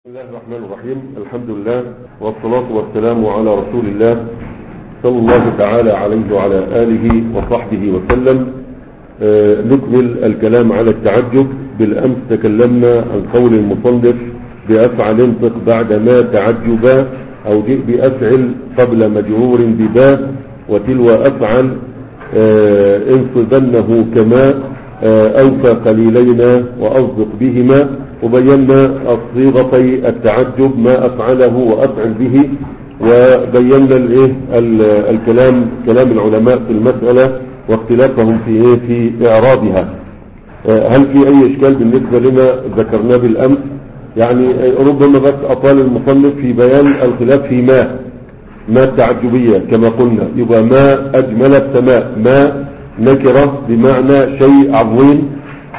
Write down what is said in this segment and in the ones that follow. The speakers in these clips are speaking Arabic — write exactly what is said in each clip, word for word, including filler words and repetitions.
بسم الله الرحمن الرحيم. الحمد لله والصلاة والسلام على رسول الله صلى الله تعالى عليه وعلى آله وصحبه وسلم. آه نكمل الكلام على التعجب. بالأمس تكلمنا عن قول المصنف بأفعل انطق بعدما تعجبا أو جئ بأفعل قبل مجرور بباء وتلو أفعل آه انصبنه كما آه أوفى قليلين وأصدق بهما، وبينا صيغتي التعجب ما أفعله وأفعل به، وبينا الايه الكلام كلام العلماء في المسألة واختلافهم في ايه في إعرابها. هل في أي إشكال بالنسبة لما ذكرناه بالأمس؟ يعني ربما بس أطال المصنف في بيان الخلاف في ما ما التعجبية كما قلنا، يبقى ما أجمل السماء، ما نكرة بمعنى شيء عظيم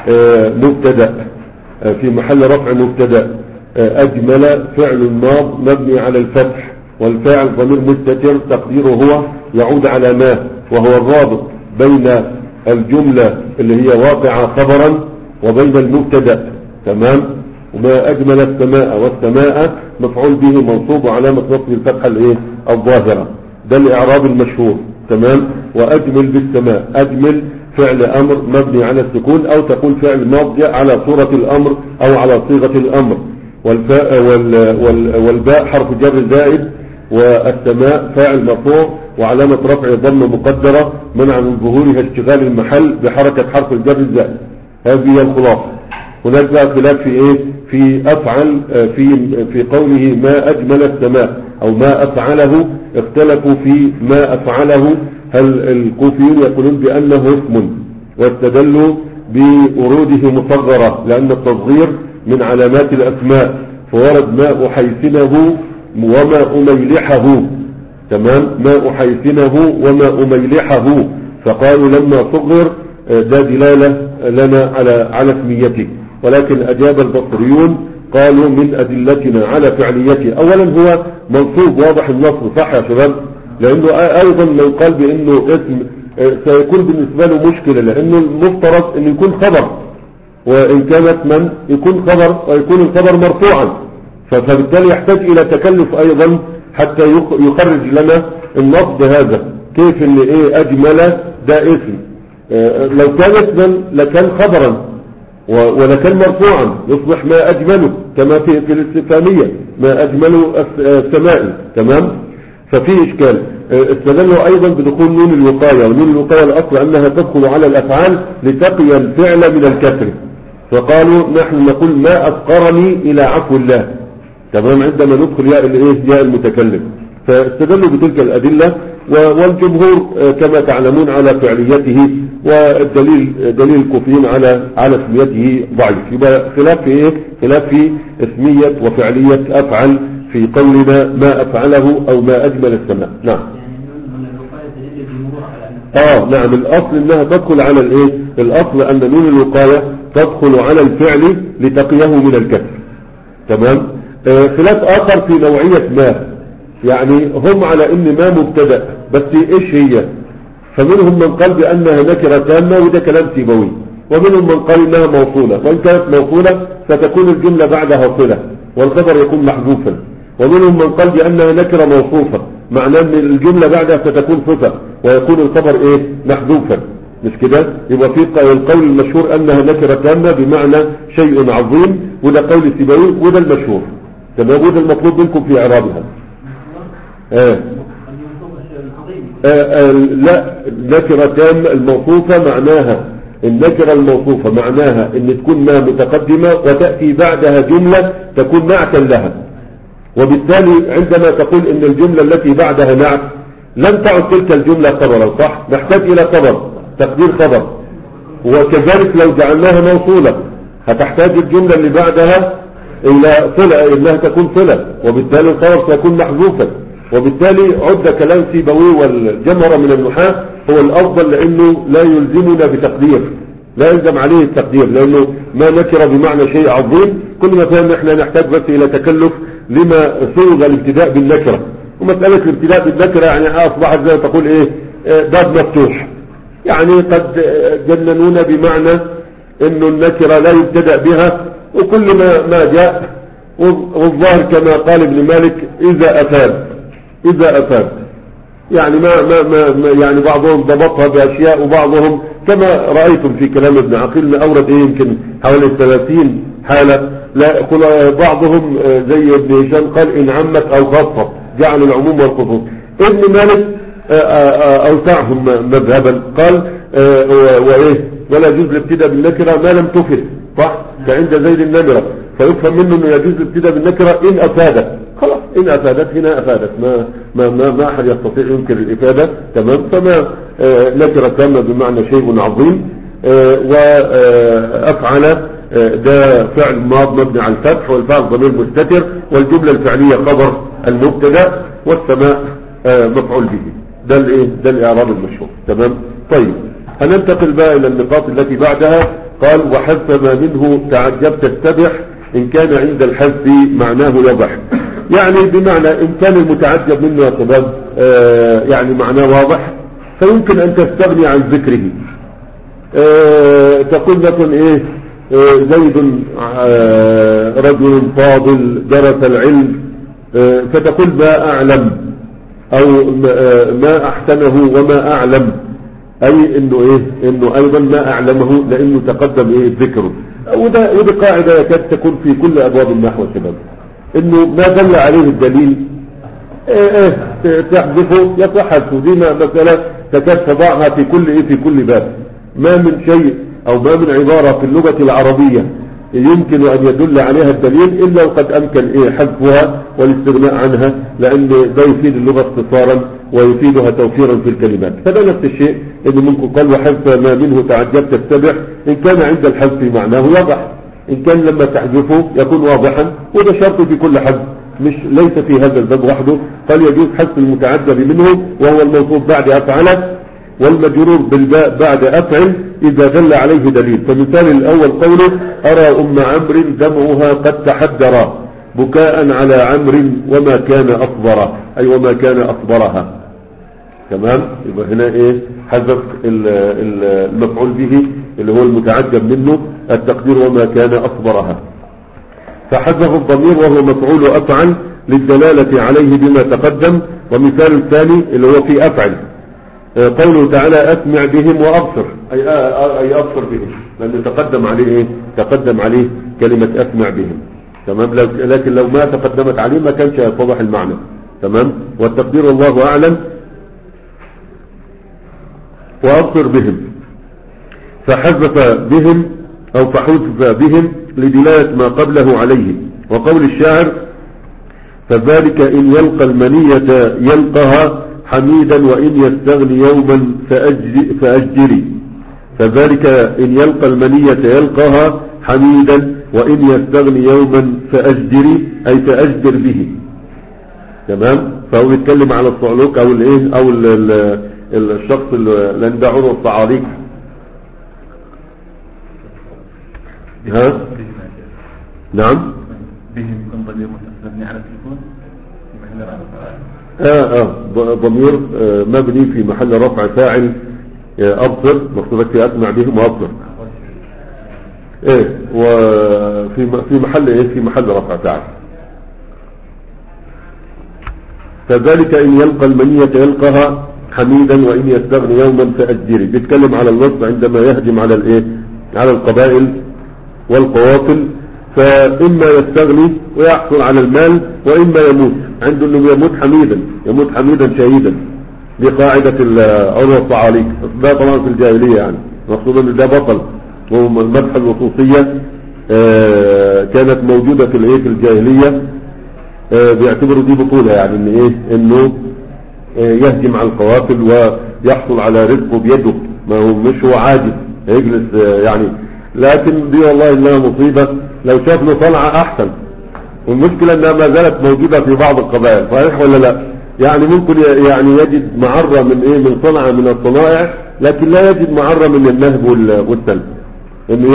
مبتدأ في محل رفع مبتدا. أجمل فعل ماض مبني على الفتح، والفاعل ضمير مستتر تقديره هو يعود على ما، وهو الرابط بين الجملة اللي هي واقعة خبرا وبين المبتدا. تمام. وما أجمل السماء، والسماء مفعول به منصوب وعلامة نصب الفتحة الايه الظاهرة، ده الإعراب المشهور. تمام. وأجمل بالسماء، أجمل فعل أمر مبني على السكون، أو تقول فعل ماضي على صورة الأمر أو على صيغة الأمر. والفاء والباء حرف جر زائد، والسماء فاعل مرفوع وعلامة رفع ضم مقدرة منع من ظهورها اشتغال المحل بحركة حرف الجر الزائد. هذه هي الخلاصة. هناك بقى خلاف في ايه في أفعل في في قوله ما أجمل السماء أو ما أفعله. اختلفوا في ما أفعله، هل الكوفيون يقولون بأنه اسم واستدلوا بوروده مصغرة لأن التصغير من علامات الأسماء، فورد ما أحيسنه وما أميلحه. تمام. ما أحيسنه وما أميلحه، فقالوا لما صغر ده دلالة لنا على على اسميته. ولكن أجاب البصريون قالوا من أدلتنا على فعليته. أولا هو منصوب واضح النصر، صح يا شباب؟ لأنه أيضا لو قال بأنه اسم سيكون بالنسبة له مشكلة، لأنه المفترض أن يكون خبر، وإن كانت من يكون خبر ويكون الخبر مرفوعا، فبالتالي يحتاج إلى تكلف أيضا حتى يخرج لنا النصب هذا. كيف أن إيه أجمل ده اسم؟ لو كان اسما لكان خبرا ولكن مرفوعا يصبح ما أجمله، كما في في الاستفهامية ما أجمله السماء. تمام. ففي إشكال. استدلوا أيضا بدخول نون الوقاية، ونون الوقاية الأصل أنها تدخل على الأفعال لتقي الفعل من الكسر، فقالوا نحن نقول ما أفقرني إلى عفو الله. تمام. عندما ندخل ياء الايه ياء المتكلم، فاستدلوا بتلك الأدلة. والجمهور كما تعلمون على فعليته، والدليل دليل الكوفيين على على اسميته ضعيف. يبقى خلاف في ايه خلاف في اسمية وفعلية أفعل في قولنا ما أفعله أو ما أجمل السماء. نعم. اه نعم. الأصل انها تدخل على الايه الأصل أن نون الوقاية تدخل على الفعل لتقيه من الكسر. تمام. آه خلاف آخر في نوعية ما، يعني هم على ان ما مبتدأ، بس ايش هي؟ فمنهم من قال بأنها نكرة تامة، وده كلام سيبوي. ومنهم من قال انها موصولة، وان كانت موصولة فتكون الجملة بعدها صلة والخبر يكون محذوفا. ومنهم من قال بأنها نكرة موصوفة، معناه ان الجملة بعدها ستكون صفة ويكون الخبر ايه محذوفا. مش كده؟ يبقى في القول المشهور انها نكرة تامة بمعنى شيء عظيم، وده قول سيبوي وده المشهور. تمام. وده المطلوب منكم في اعرابها. آه. آه آه لا، نكرة تام الموصوفة معناها النكرة الموصوفة معناها ان تكون ما متقدمة وتأتي بعدها جملة تكون نعتا لها، وبالتالي عندما تقول ان الجملة التي بعدها نعت لن تعد تلك الجملة خبرا، صح؟ نحتاج الى خبر، تقدير خبر. وكذلك لو جعلناها موصولة هتحتاج الجملة اللي بعدها الى صلة، انها تكون صلة، وبالتالي الخبر سيكون محذوفا. وبالتالي عد كلام سيبوي والجمهرة من النحاة هو الأفضل، لأنه لا يلزمنا بتقدير، لا يلزم عليه التقدير، لأنه ما نكر بمعنى شيء عظيم. كل ما فهم احنا نحتاج بس إلى تكلف لما صيغ الابتداء بالنكرة. ومسألة الابتداء بالنكرة يعني أصبحت زي ما تقول إيه باب مفتوح، يعني قد جننونا بمعنى إنه النكرة لا يبتدأ بها، وكل ما ما جاء والظاهر كما قال ابن مالك إذا أفاد إذا أفاد يعني ما, ما, ما, ما يعني بعضهم ضبطها بأشياء وبعضهم كما رأيتم في كلام ابن عقيل أورد إيه يمكن حوالي ثلاثين حالة. لا بعضهم زي ابن هشام قال إن عمت أو خفت جعل العموم والخصوص. ابن مالك أوسعهم مذهبا قال وإيه ولا يجوز الابتداء بالنكرة ما لم تفد صح كعند زيد النمرة فيفهم منه انه يجوز الابتداء بالنكرة ان افادت خلاص ان افادت هنا افادت ما ما ما, ما احد يستطيع ينكر الافادة تمام. فما آه نكرة تامة بمعنى شيء عظيم آه وافعل آه ده فعل ماض مبني على الفتح والفعل ضمير مستتر والجملة الفعلية خبر المبتدا والسماء آه مفعول به. ده الايه ده الاعراب المشهور تمام. طيب هننتقل بقى الى النقاط التي بعدها. قال وحذف ما منه تعجبت السبح ان كان عند الحذف معناه يضح. يعني بمعنى ان كان المتعجب منه يا شباب آه يعني معناه واضح فيمكن ان تستغني عن ذكره. آه تقول لكم ايه آه زيد آه رجل فاضل درس العلم آه فتقول ما اعلم او آه ما احسنه وما اعلم اي انه ايه انه ايضا ما اعلمه لانه تقدم ايه ذكره. وده ودي قاعدة يكاد تكون في كل ابواب النحو يا شباب انه ما دل عليه الدليل ايه ايه تحذفه يصح حذفه. دي مسألة تكاد تضعها في كل ايه في كل باب. ما من شيء او ما من عبارة في اللغة العربية يمكن ان يدل عليها الدليل الا وقد امكن ايه حذفها والاستغناء عنها لان ده يفيد اللغة اختصارا ويفيدها توفيرا في الكلمات. فده نفس الشيء انه منكم قال وحذف ما منه تعجبت السبح ان كان عند الحذف معناه يضح. ان كان لما تحذفه يكون واضحا وده شرط في كل حذف مش ليس في هذا الباب وحده. قال يجوز حذف المتعجب منه وهو الموصوف بعد افعل والمجرور بالباء بعد افعل اذا دل عليه دليل. فمثال الاول قوله ارى ام عمرو دمعها قد تحدر بكاء على عمرو وما كان اصبر اي وما كان اصبرها تمام. يبقى هنا ايه حذف المفعول به اللي هو المتعجب منه التقدير وما كان اصبرها فحذف الضمير وهو مفعول افعل للدلالة عليه بما تقدم. ومثال الثاني اللي هو في افعل قوله تعالى اسمع بهم وابصر اي اي ابصر بهم لان تقدم عليه ايه تقدم عليه كلمة اسمع بهم تمام. لكن لو ما تقدمت عليه ما كانش يتضح المعنى تمام. والتقدير الله اعلم وابصر بهم فحذف بهم او فحذف بهم لدلالة ما قبله عليه. وقول الشاعر فذلك ان يلقى المنية يلقها حميدا وإن يستغني يوما فأجري. فذلك إن يلقى المنية يلقاها حميدا وإن يستغني يوما فأجري أي فأجدر به تمام. فهو يتكلم على الصعلوك أو الايه أو ال ال الشخص اللي عنده عروة الصعاليك ها نعم بهم كن ضمير مستثنى على التليفون اه اه ضمير آه مبني في محل رفع فاعل آه ابصر مقصودك في اسمع بهم وابصر ايه وفي في محل ايه في محل رفع فاعل. فذلك ان يلقى المنية يلقاها حميدا وان يستغني يوما فأجري. بيتكلم على النصب عندما يهجم على الايه على القبائل والقوافل فإما يستغني ويحصل على المال وإما يموت عنده انه يموت حميدا يموت حميدا شهيدا. دي قاعدة العروة الصعاليك ده طبعا في الجاهلية يعني مقصود ان ده بطل والمدح الوصوصية آه كانت موجودة في الايه في الجاهلية آه بيعتبروا دي بطولة يعني ان ايه انه آه يهجم على القوافل ويحصل على رزقه بيده ما هو مش هو عاجز يجلس آه يعني. لكن دي والله انها مصيبة لو شاف له صنعة احسن. والمشكلة انها ما زالت موجودة في بعض القبائل صحيح ولا لا يعني ممكن يعني يجد معرة من ايه من صنعة من الصنائع لكن لا يجد معرة من النهب والسلب انه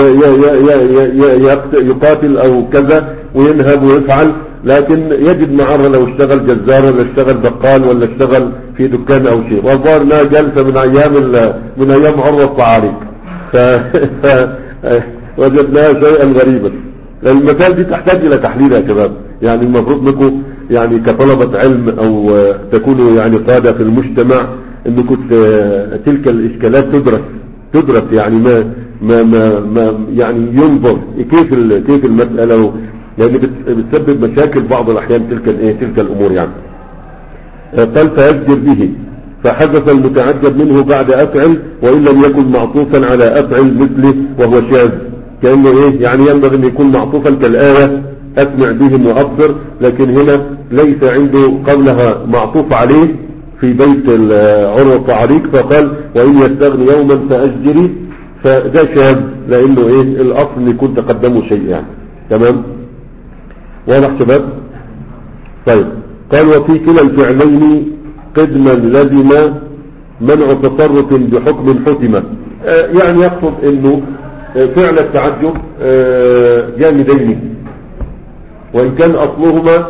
يقاتل او كذا وينهب ويفعل لكن يجد معرة لو اشتغل جزار ولا اشتغل بقال ولا اشتغل في دكان او شيء. والظاهر انها جالسة من ايام من ايام عروة الصعاليك فوجدناها شيئا غريبا المسائل دي تحتاج الى تحليل يا شباب. يعني المفروض انكم يعني كطلبة علم او تكونوا يعني قادة في المجتمع انكم تلك الاشكالات تدرس تدرس يعني ما ما ما, ما يعني ينظر كيف كيف المسألة، لان بتسبب مشاكل بعض الاحيان تلك الايه تلك الامور يعني. قال فيجدر به، فحدث المتعجب منه بعد افعل وان لم يكن معطوفا على افعل مثله وهو شاذ، كأنه ايه يعني ينبغي ان يكون معطوفا كالآية اسمع بهم وابصر، لكن هنا ليس عنده قبلها معطوف عليه في بيت عروة عريق، فقال وان يستغني يوما فاجري، فده شاذ لانه ايه الاصل يكون تقدمه شيء يعني. تمام واضح شباب؟ طيب قال وفي كلا الفعلين قدما لزم منع تصرف بحكم حتم. آه يعني يقصد انه فعل التعجب آه جامدين، وان كان اصلهما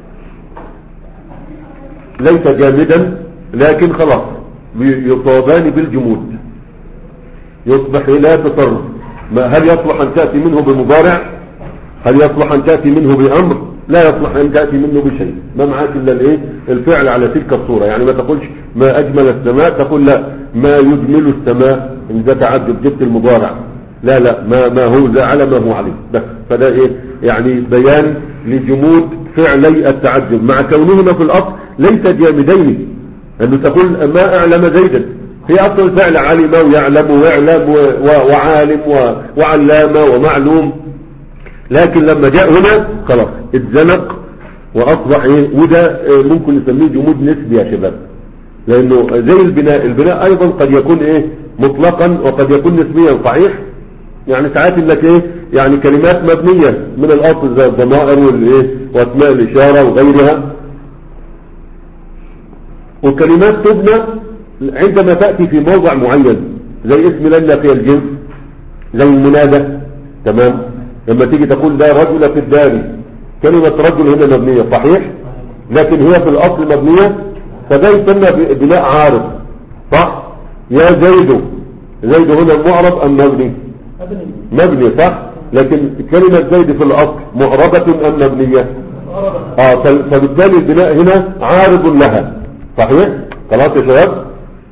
ليس جامدا لكن خلاص يصابان بالجمود يصبح لا تصرف. هل يصلح ان تأتي منه بمضارع؟ هل يصلح ان تأتي منه بامر؟ لا يصلح ان تأتي منه بشيء، ما معاك الا الايه الفعل على تلك الصورة. يعني ما تقولش ما اجمل السماء، تقول لا ما يجمل السماء، ان ده تعجب جبت المضارع. لا لا ما ما هو ذا على ما هو عليه بس. فده ايه يعني بيان لجمود فعلي التعجب مع كونهما في الاصل ليس جامدين، انه تقول ما اعلم زيدا، هي اصل الفعل علم ويعلم ويعلم وعالم وعلام ومعلوم، لكن لما جاء هنا خلاص اتزنق واصبح ايه. وده ممكن نسميه جمود نسبي يا شباب، لانه زي البناء، البناء ايضا قد يكون ايه مطلقا وقد يكون نسبيا صحيح. يعني ساعات انك ايه يعني كلمات مبنية من الاصل زي الضمائر والايه واسماء الاشارة وغيرها، وكلمات تبنى عندما تأتي في موضع معين زي اسم لنا في الجنس، زي المنادى. تمام لما تيجي تقول ده رجل في الدار، كلمة رجل هنا مبنية صحيح، لكن هي في الاصل مبنية، فده يسمى بناء عارض صح. يا زيد، زيد هنا معرب ام مبني؟ مبني صح، لكن كلمة زيد في الاصل معربة ام مبنية؟ اه فبالتالي البناء هنا عارض لها صحيح. خلاص يا شباب.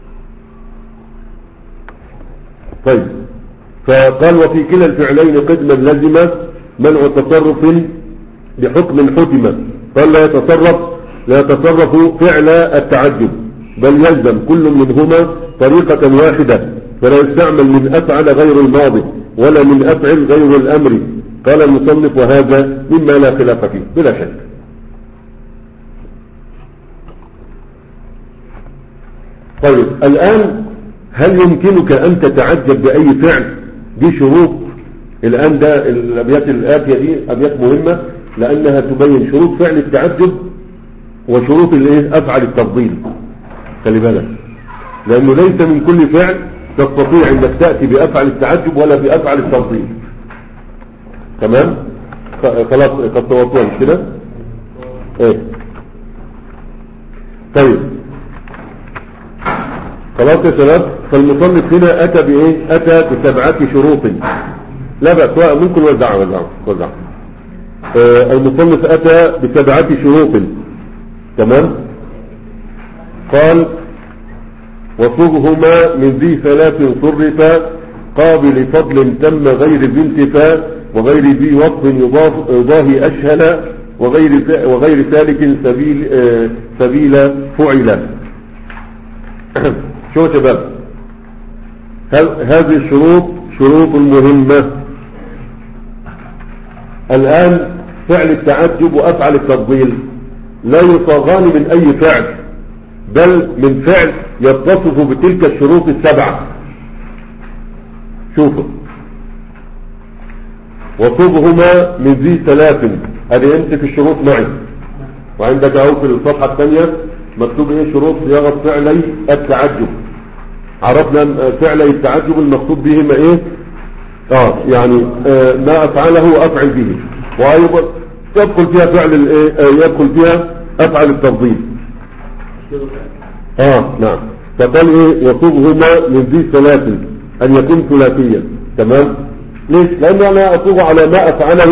طيب فقال وفي كلا الفعلين قدما لزم منع تصرف بحكم حتم. قال لا يتصرف لا يتصرف فعل التعجب، بل يلزم كل منهما طريقة واحدة، فلا يستعمل من أفعل غير الماضي ولا من أفعل غير الأمر. قال المصنف وهذا مما لا خلاف فيه بلا شك. طيب الآن هل يمكنك أن تتعجب بأي فعل؟ دي شروط. الآن ده الأبيات الآتية دي أبيات مهمة لأنها تبين شروط فعل التعجب وشروط الايه أفعل التفضيل. خلي بالك، لأنه ليس من كل فعل تستطيع أنك تأتي بأفعل التعجب ولا بأفعل التفضيل. تمام؟ خلاص قد توصلنا مش كده؟ ايه طيب خلاص يا شباب. فالمصنف هنا أتى بإيه؟ أتى بسبعة شروط. لا بأس ممكن وزعها وزعها وزعها. آه المصنف أتى بسبعة شروط. تمام. قال وصغهما من ذي ثلاث صرفا قابل فضل تم غير ذي انتفاء وغير ذي وصف يضاهي أشهل وغير وغير سالك سبيل آه سبيل فعل. شو يا شباب؟ هذه الشروط شروط مهمة. الآن فعل التعجب وأفعل التفضيل لا يصاغان من أي فعل، بل من فعل يتصف بتلك الشروط السبعة. شوفوا وصبهما من ذي ثلاث، هذه امسك الشروط معي، وعندك اهو في الصفحة الثانية مكتوب ايه شروط صياغة فعلي التعجب. عرفنا فعلي التعجب المقصود بهما ايه؟ اه يعني آه ما افعله وافعل به، وايضا يدخل فيها فعل الايه آه يدخل فيها افعل التفضيل. اه نعم. فقال ايه وصوغهما من ذي ثلاث، ان يكون ثلاثيا. تمام. ليش؟ لان انا اصوغ على ما افعله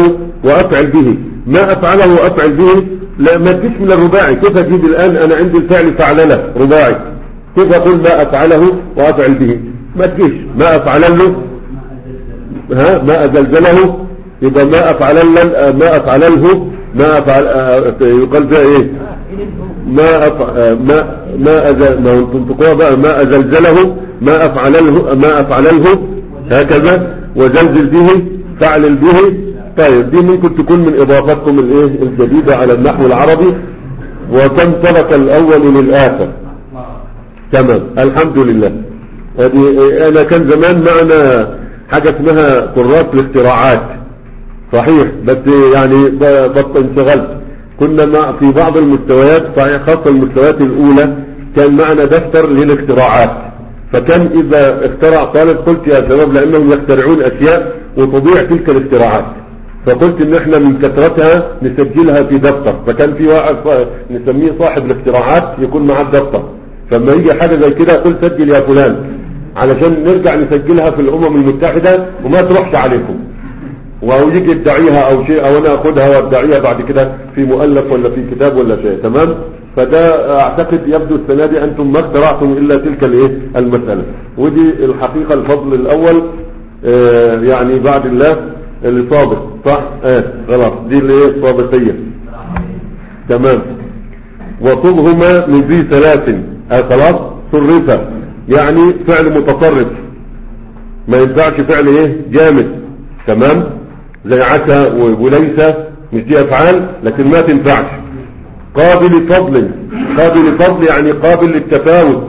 وافعل به. ما افعله وافعل به لا ما تجيش من الرباعي. كيف اجيب الان انا عندي الفعل فعلله رباعي، كيف اقول ما افعله وافعل به؟ ما تجيش. ما افعله ها ما ازلزله، يبقى ما افعله ما افعله ما افعل يقال فيها ايه؟ ما أف... ما ما أزل... ما تنطقوها بقى ما ازلزله ما افعله ما افعله هكذا، وزلزل به فعل به. طيب دي ممكن تكون من اضافتكم الايه الجديدة على النحو العربي. وكم ترك الاول للاخر. تمام الحمد لله. هذه انا كان زمان معنا حاجة اسمها كراسة الاختراعات صحيح، بس يعني بطل انشغلت. كنا مع في بعض المستويات صحيح خاصة المستويات الاولى كان معنا دفتر للاختراعات، فكان اذا اخترع طالب قلت يا شباب لانهم يخترعون اشياء وتضيع تلك الاختراعات، فقلت ان احنا من كثرتها نسجلها في دفتر. فكان في واحد نسميه صاحب الاختراعات يكون معاه الدفتر، فلما يجي حاجة زي كده قل سجل يا فلان علشان نرجع نسجلها في الامم المتحدة وما تروحش عليكم، ويجي يدعيها او شيء او انا اخدها وادعيها بعد كده في مؤلف ولا في كتاب ولا شيء. تمام. فده اعتقد يبدو السنة دي انتم ما اخترعتم الا تلك الايه المسألة، ودي الحقيقة الفضل الاول اه يعني بعد الله اللي صابر صح. اه خلاص دي اللي ايه الصابتية. تمام. وصبهما من ذي ثلاث اه خلاص صرفة يعني فعل متصرف، ما ينفعش فعل ايه جامد. تمام. زي عسى وليس مش دي افعال لكن ما تنفعش. قابل فضل، قابل فضل يعني قابل للتفاوت.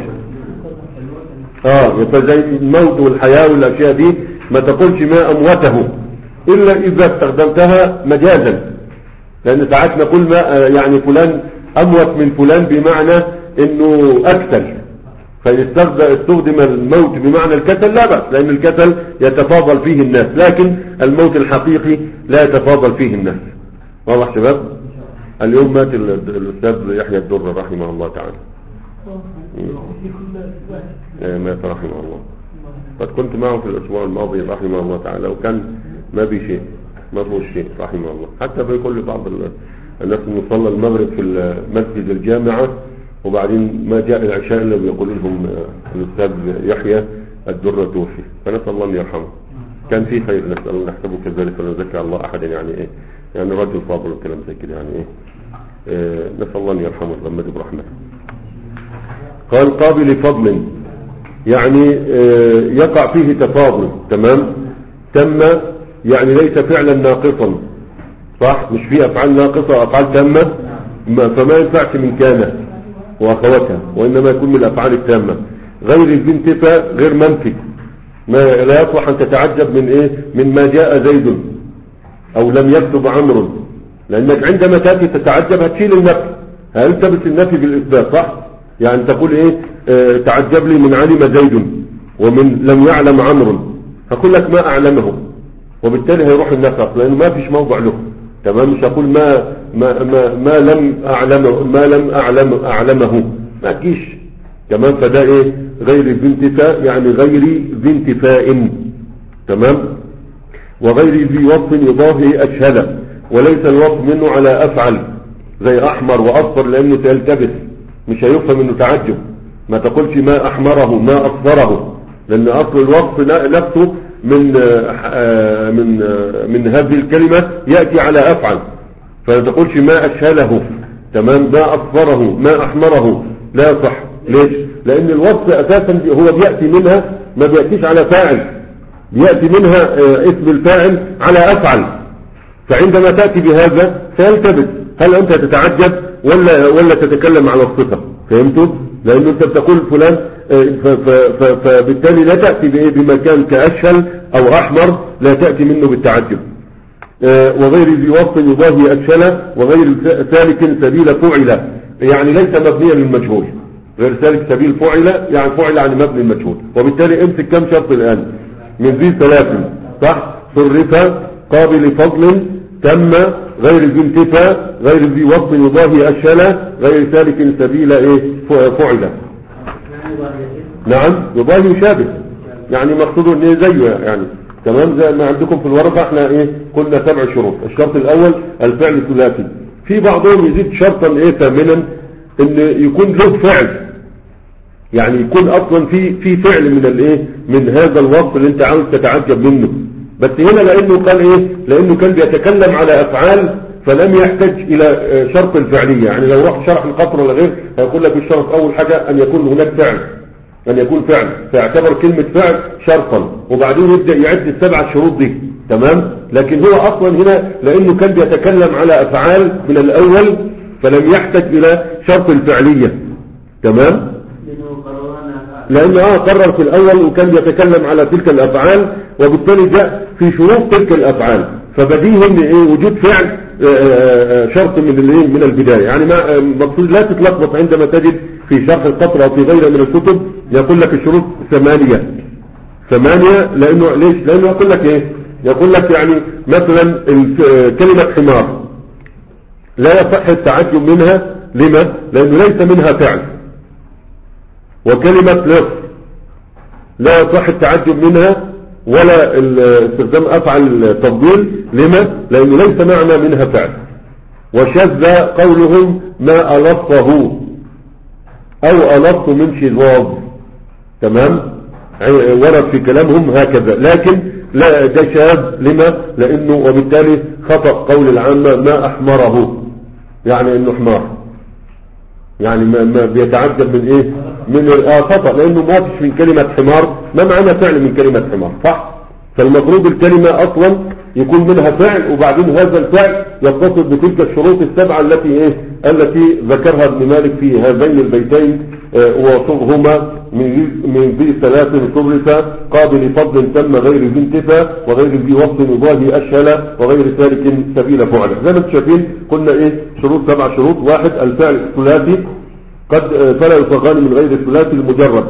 اه فزي الموت والحياة والاشياء دي ما تقولش ما اموته الا اذا استخدمتها مجازا، لان ساعات نقول ما يعني فلان اموت من فلان بمعنى انه اكتل، فيستخدم الموت بمعنى الكسل لا بأس، لأن الكسل يتفاضل فيه الناس، لكن الموت الحقيقي لا يتفاضل فيه الناس. واضح شباب؟ اليوم مات الأستاذ يحيى الدر رحمه الله تعالى. مات رحمه الله. قد كنت معه في الأسبوع الماضي رحمه الله تعالى، وكان ما بي شيء ما فيه شيء رحمه الله. حتى بيقول بعض الناس نصلى المغرب في مسجد الجامعة وبعدين ما جاء العشاء الا بيقول لهم الاستاذ يحيى الدر توفي، فنسال الله ان يرحمه. كان في خير نسال الله نحسبه كذلك ولا نذكر الله احدا يعني ايه يعني رجل فاضل وكلام زي كده يعني ايه, إيه نسال الله ان يرحمه ويغمده برحمته. قال قابل فضل يعني إيه يقع فيه تفاضل. تمام. تم يعني ليس فعلا ناقصا صح، مش في افعال ناقصه افعال تامه فما ينفعش من كان واخواتها، وانما يكون من الافعال التامة. غير الانتفاء غير منفي، ما لا يصلح ان تتعجب من ايه من ما جاء زيد او لم يكتب عمرو، لانك عندما تاتي تتعجب هتشيل النفي، هيلتبس النفي بالاثبات صح. يعني تقول ايه اه تعجب لي من علم زيد ومن لم يعلم عمرو، هقول لك ما اعلمه، وبالتالي هيروح النفق لانه ما فيش موضع له. تمام. مش هقول ما ما ما, ما لم اعلمه ما لم اعلم اعلمه ما تجيش. تمام. فده ايه غير ذي انتفاء يعني غير ذي انتفاء. تمام. وغير ذي وصف يضاهي اشهد، وليس الوصف منه على افعل زي احمر واصفر لانه تلتبس مش هيفهم انه تعجب. ما تقولش ما احمره ما اصفره، لان اصل الوصف نفسه من من من هذه الكلمة يأتي على أفعل، فلا تقولش ما أشهله. تمام. ما أصفره ما أحمره لا صح. ليش؟ لأن الوصف أساسا هو بيأتي منها ما بيأتيش على فاعل، بيأتي منها اسم الفاعل على أفعل، فعندما تأتي بهذا سيلتبس هل أنت تتعجب ولا ولا تتكلم على الصفة. فهمتوا؟ لأنه أنت بتقول فلان فبالتالي لا تأتي بمكان كأشهل أو أحمر لا تأتي منه بالتعجب. وغير ذي وصف يضاهي أشهل وغير سالك سبيل فعل يعني ليس مبنيا للمجهول. غير سالك سبيل فعل يعني فعل عن مبني المجهول، وبالتالي امسك كم شرط الآن من ذي ثلاثة صح. صرف قابل فضل تم غير ذي انتفاء غير ذي وصف يضاهي أشهل غير سالك سبيل ايه فعل. نعم يضاهي يشابه يعني مقصوده ان زيه يعني تمام. زي ما عندكم في الورقة احنا ايه قلنا سبع شروط. الشرط الاول الفعل الثلاثي. في بعضهم يزيد شرطا ايه ثامنا ان يكون له فعل، يعني يكون اصلا في في فعل من الايه من هذا الوصف اللي انت عاوز تتعجب منه. بس هنا لانه قال ايه لانه كان بيتكلم على افعال فلم يحتاج الى شرط الفعلية. يعني لو رحت شرح القطر ولا غير هيقول لك الشرط اول حاجة ان يكون هناك فعل، ان يكون فعل، فيعتبر كلمة فعل شرطا وبعدين يبدأ يعد السبع شروط دي. تمام. لكن هو اصلا هنا لانه كان بيتكلم على افعال من الاول فلم يحتاج الى شرط الفعلية. تمام. لانه اه قرر في الاول وكان يتكلم على تلك الافعال وبالتالي جاء في شروط تلك الافعال، فبديه ان ايه وجود فعل شرط من الايه من البداية. يعني ما مقصود لا تتلخبط عندما تجد في شرح القطر او في غيره من الكتب يقول لك الشروط ثمانية ثمانية لانه ليش لانه يقول لك ايه يقول لك يعني مثلا كلمة حمار لا يصح التعجب منها. لما؟ لانه ليس منها فعل. وكلمة لص لا يصح التعجب منها ولا استخدام افعل تفضيل. لما؟ لانه ليس معنى منها فعل. وشذ قولهم ما ألفه او ألف من شذاذ. تمام. ورد في كلامهم هكذا، لكن لا ده شاذ. لما؟ لانه وبالتالي خطأ قول العامة ما احمره، يعني انه حمار، يعني ما, ما بيتعجب من ايه من اه خطأ لانه ما فيش من كلمة حمار ما معنى فعل من كلمة حمار، صح؟ فالمفروض الكلمة اصلا يكون منها فعل وبعدين هذا الفعل يتصل بتلك الشروط السبعة التي ايه التي ذكرها ابن مالك في هذين البيتين. اه وصغهما من من ذي ثلاث صرف قابل فضل تم غير ذي انتفى وغير ذي وصف يضاهي اشهل وغير سالك سبيل فعله. زي ما انتم شايفين قلنا ايه شروط سبع شروط. واحد الفعل الثلاثي قد فلا يصغان من غير الثلاثي المجرد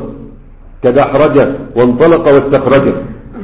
كدحرج وانطلق واستخرج.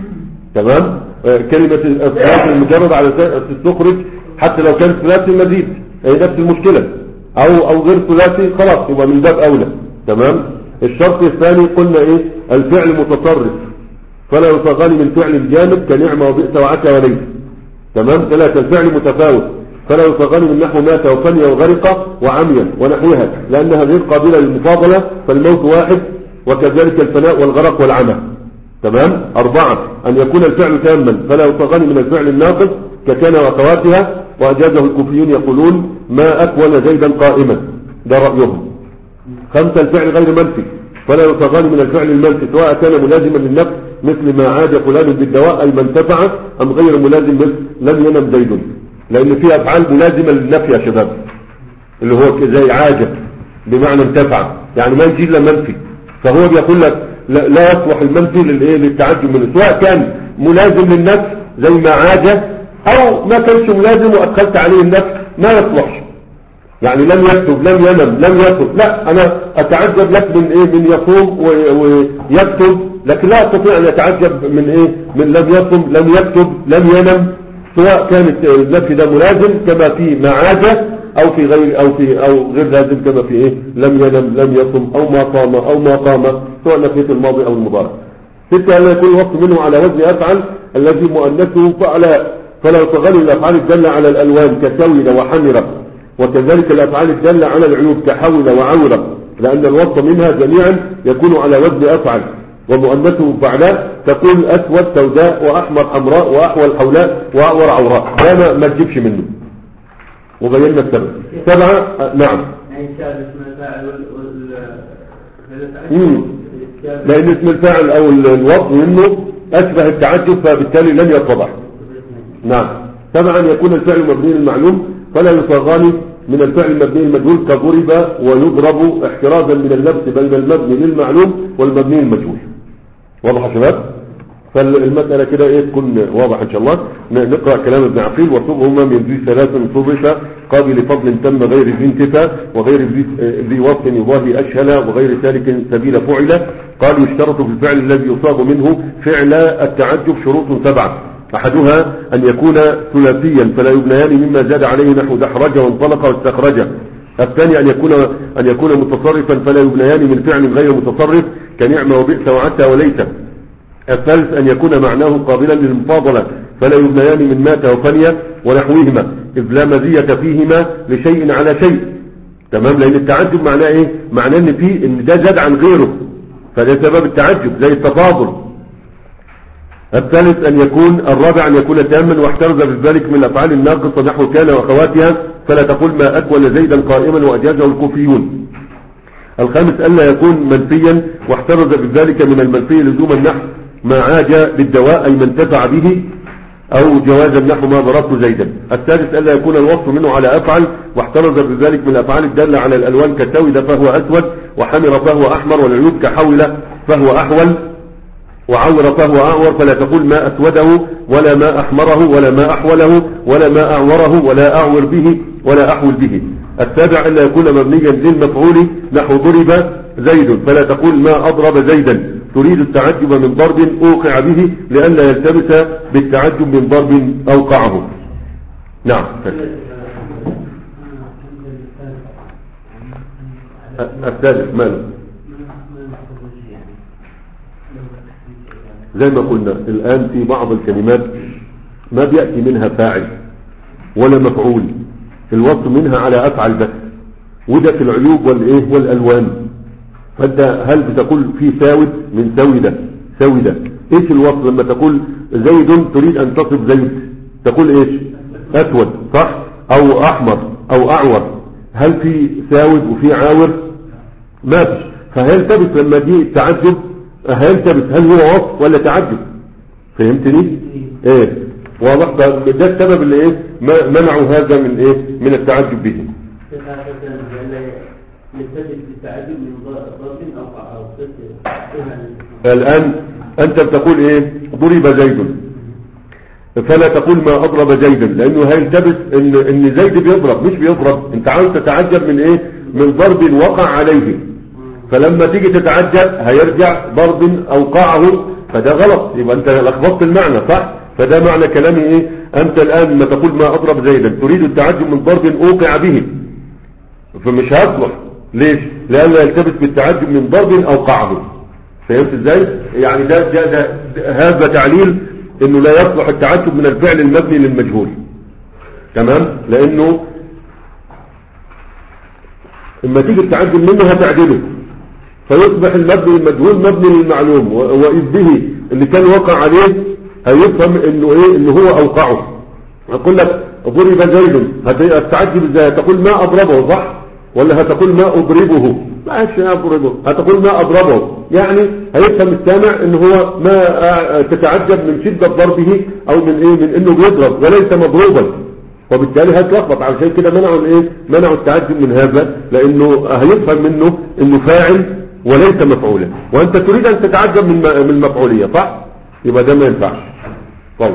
تمام. كلمة الثلاثي المجرد على تستخرج حتى لو كان ثلاثي مزيد اي نفس المشكلة، او او غير ثلاثي خلاص يبقى من باب اولى. تمام. الشرط الثاني قلنا ايه الفعل متصرف فلا يصغان من فعل جامد كنعمة وبئس وعكا وليس. تمام. ثلاثة الفعل متفاوت فلا يصغان من نحو مات وفني وغرق وعميا ونحوها لانها غير قابلة للمفاضلة فالموت واحد وكذلك الفناء والغرق والعمى. تمام. أربعة أن يكون الفعل تاما فلا يصغان من الفعل الناقص ككان وأخواتها وأجازه الكوفيون يقولون ما أكون زيدا قائما، ده رأيهم. خمسة الفعل غير منفي فلا يصغان من الفعل المنفي سواء كان ملازما للنفس مثل ما عاد فلان بالدواء أي ما انتفع أم غير ملازم مثل لم ينم زيد، لأن فيها أفعال ملازمة للنفي يا شباب اللي هو زي عاجة بمعنى انتفع، يعني ما يجي إلا منفي. فهو بيقول لك لا يصلح المنفي للايه للتعجب منه سواء كان ملازم للنفس زي ما عاجة او ما كانش ملازم وادخلت عليه النفس ما يصلحش. يعني لم يكتب لم ينم لم يكتب، لا انا اتعجب لك من ايه من يصوم ويكتب، لكن لا استطيع ان اتعجب من ايه من لم يصم لم يكتب لم ينم، سواء كانت النفي ده ملازم كما في ما عاجة او في غير او في او غير لازم كما في ايه لم ينم لم يصم او ما قام او ما قام، سواء نفيت الماضي او المضارع. ستة أن يكون الوصف منه على وزن أفعل الذي مؤنثه فعلاء فلا يصغر الأفعال الدالة على الألوان كسول وحمرة، وكذلك الأفعال الدالة على العيوب كحول وعورة، لأن الوصف منها جميعا يكون على وزن أفعل. ومؤنثه فعلاء تقول أسود سوداء وأحمر حمراء وأحول حولاء وأعور عوراء، هذا ما تجيبش منه وبينا السبب. سبعة نعم لأن اسم الفاعل أو الوصف منه أشبه التعجب فبالتالي لن يتضح. نعم. سبعا يكون الفعل مبني المعلوم فلا يصغان من الفعل المبني المجهول كضرب ويضرب احترازا من اللبس بين المبني للمعلوم والمبني المجهول. واضح يا شباب؟ فالمسألة كده ايه تكون واضح ان شاء الله. نقرأ كلام ابن عقيل وصبهما من ذي ثلاث صبش قابل فضل تم غير ذي انتفى وغير ذي وصف يضاهي أشهل وغير سالك سبيل فعل. قال يشترط في الفعل الذي يصاغ منه فعل التعجب شروط سبعة، أحدها أن يكون ثلاثيا فلا يبنيان مما زاد عليه نحو دحرج وانطلق واستخرج. الثاني أن يكون أن يكون متصرفا فلا يبنيان من فعل غير متصرف كنعمة وبئس وعتى وليس. الثالث أن يكون معناه قابلا للمفاضلة فلا يبنيان من مات وفنية ونحوهما إذ لا مزية فيهما لشيء على شيء. تمام، لأن التعجب معناه إيه؟ معناه إن فيه إن ده زاد عن غيره فده سبب التعجب زي التفاضل. الثالث أن يكون الرابع أن يكون تاما واحترز بذلك من الأفعال الناقصة نحو كان وأخواتها فلا تقول ما أكول زيدا قائما وأجازه الكوفيون. الخامس ألا يكون منفيا واحترز بذلك من المنفي لزوم النحو ما عاج للدواء أي من انتفع به أو جواز النحو ما ضربت زيدا. السادس ألا يكون الوصف منه على أفعل واحترز بذلك من الأفعال الدالة على الألوان كالسود فهو أسود وحمر فهو أحمر والعيوب كحول فهو أحول وعور فهو أعور فلا تقول ما أسوده ولا ما أحمره ولا ما أحوله ولا ما أعوره ولا أعور به ولا أحول به. السابع ألا يكون مبنيا للمفعول نحو ضرب زيد فلا تقول ما أضرب زيدا تريد التعجب من ضرب أوقع به لئلا يلتبس بالتعجب من ضرب أوقعه. نعم. الثالث ماله زي ما قلنا الآن في بعض الكلمات ما بيأتي منها فاعل ولا مفعول الوصف منها على أفعل بس وده في العيوب والإيه والألوان. فأنت هل بتقول في ساود من سودة سودة إيش الوصف لما تقول زيد تريد أن تصف زيد تقول إيش أسود صح أو أحمر أو أعور. هل في ساود وفي عاور ما فيش فهيلتبس لما دي تعجب هيلتبس هل هو وصف ولا تعجب. فهمتني ايه واضح ده السبب اللي ايه منعوا هذا من ايه من التعجب به. الان انت بتقول ايه ضرب زيد فلا تقول ما اضرب زيدا لانه هيلتبس ان ان زيد بيضرب مش بيضرب انت عاوز تتعجب من ايه من ضرب وقع عليه فلما تيجي تتعجب هيرجع ضرب اوقعه فده غلط يبقى انت لخبطت المعنى صح. فده معنى كلامي ايه انت الان ما تقول ما اضرب زيدا تريد التعجب من ضرب اوقع به فمش هيصلح ليش لأنه يلتبس بالتعجب من ضرب اوقعه. فهمت ازاي يعني ده, ده, ده, ده هذا تعليل انه لا يصلح التعجب من الفعل المبني للمجهول. تمام لانه اما تيجي التعجب منه هتعدله فيصبح المبني للمجهول مبني للمعلوم وإذ به اللي كان وقع عليه هيفهم انه ايه انه هو اوقعه. اقول لك ضرب زيد هتتعجب ازاي تقول ما اضربه صح ولا هتقول ما اضربه ما اضربه هتقول ما اضربه يعني هيفهم السامع انه هو ما تتعجب من شدة ضربه او من ايه من انه بيضرب وليس مضروبا وبالتالي هتلخبط. علشان كده منعوا الايه منعوا التعجب من هذا لانه هيفهم منه انه فاعل وليس مفعولا وانت تريد ان تتعجب من من المفعولية صح يبقى ده ما ينفعش. طيب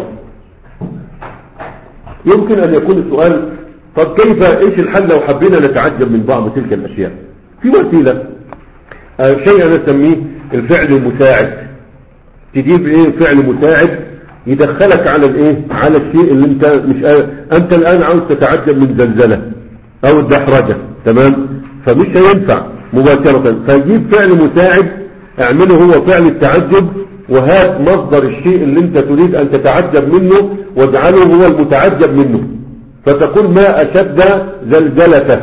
يمكن ان يكون السؤال طب كيف ايش الحل لو حبينا نتعجب من بعض تلك الاشياء. في وسيلة آه شيء انا اسميه الفعل المساعد. تجيب ايه فعل مساعد يدخلك على الايه على الشيء اللي انت مش آه انت الان عاوز تتعجب من زلزلة او الدحرجة تمام فمش هينفع مباشرة فجيب فعل مساعد اعمله هو فعل التعجب وهات مصدر الشيء اللي انت تريد ان تتعجب منه واجعله هو المتعجب منه فتقول ما اشد زلزلته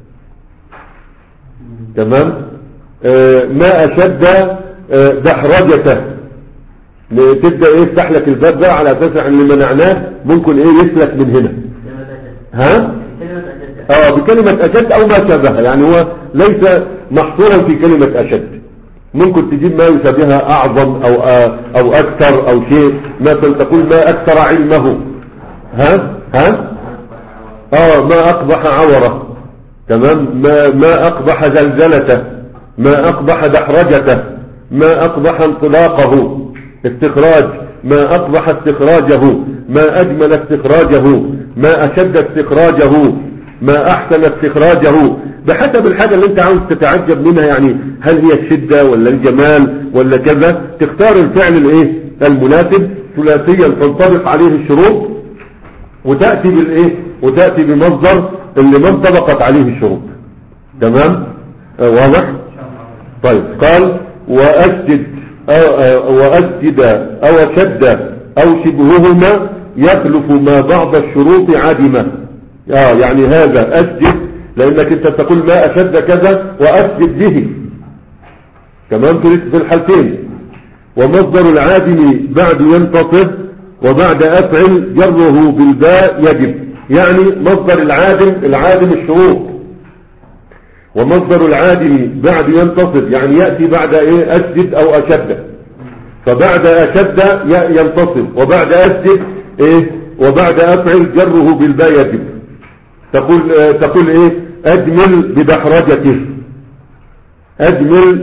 تمام آه ما اشد آه دحرجته تبدأ ايه يفتح لك الباب ده على اساس ان اللي منعناه ممكن ايه يسلك من هنا ها اه بكلمة اشد او ما شابهها يعني هو ليس محصورا في كلمة اشد ممكن تجيب ما يشابهها اعظم او او اكثر او شيء مثلا تقول ما اكثر علمه ها ها اه ما اقبح عوره تمام ما ما اقبح زلزلته ما اقبح دحرجته ما اقبح انطلاقه استخراج ما اقبح استخراجه ما اجمل استخراجه ما اشد استخراجه ما احسن استخراجه بحسب الحاجة اللي انت عاوز تتعجب منها يعني هل هي الشدة ولا الجمال ولا كذا تختار الفعل الايه المناسب ثلاثيا تنطبق عليه الشروط وتأتي بالايه وتأتي بمصدر اللي ما انطبقت عليه الشروط. تمام آه واضح. طيب قال واسجد وأسجد أو شد أو شبههما يخلف ما بعض الشروط عدمة. آه يعني هذا أسجد لأنك أنت تقول ما أشد كذا وأسجد به، تمام في الحالتين. ومصدر العادم بعد ينتصب وبعد أفعل جره بالباء يجب، يعني مصدر العادم العادم الشروط، ومصدر العادم بعد ينتصب يعني يأتي بعد إيه أسجد أو أشد، فبعد أشد ينتصب وبعد أسجد إيه وبعد أفعل جره بالباء يجب. تقول آه تقول إيه أجمل بدحرجته، أجمل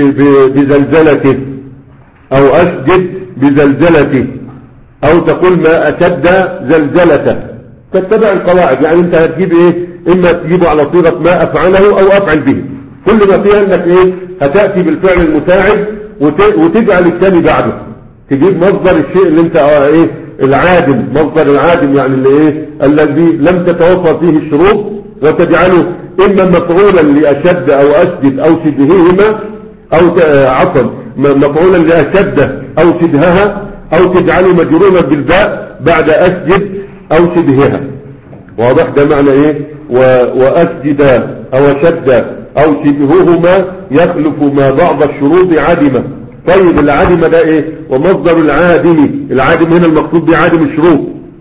بزلزلته، أو أسجد بزلزلته، أو تقول ما أشد زلزلته. تتبع القواعد، يعني أنت هتجيب إيه إما تجيبه على صيغة ما أفعله أو أفعل به، كل ما فيها أنك إيه هتأتي بالفعل المساعد وتجعل الثاني بعده، تجيب مصدر الشيء اللي أنت آه إيه العادم، مصدر العادم يعني اللي إيه الذي لم تتوفر فيه الشروط، وتجعله إما مفعولا لأشد أو أسجد أو شبههما، أو عفوا مفعولا لأشد أو شبهها، أو تجعله مجروما بالباء بعد أسجد أو شبهها. واضح ده معنى إيه وأسجد أو شد أو شبههما يخلف ما بعض الشروط عدمة. طيب العدمة ده إيه؟ ومصدر العادم، العادم هنا المقصود بعادم الشروط،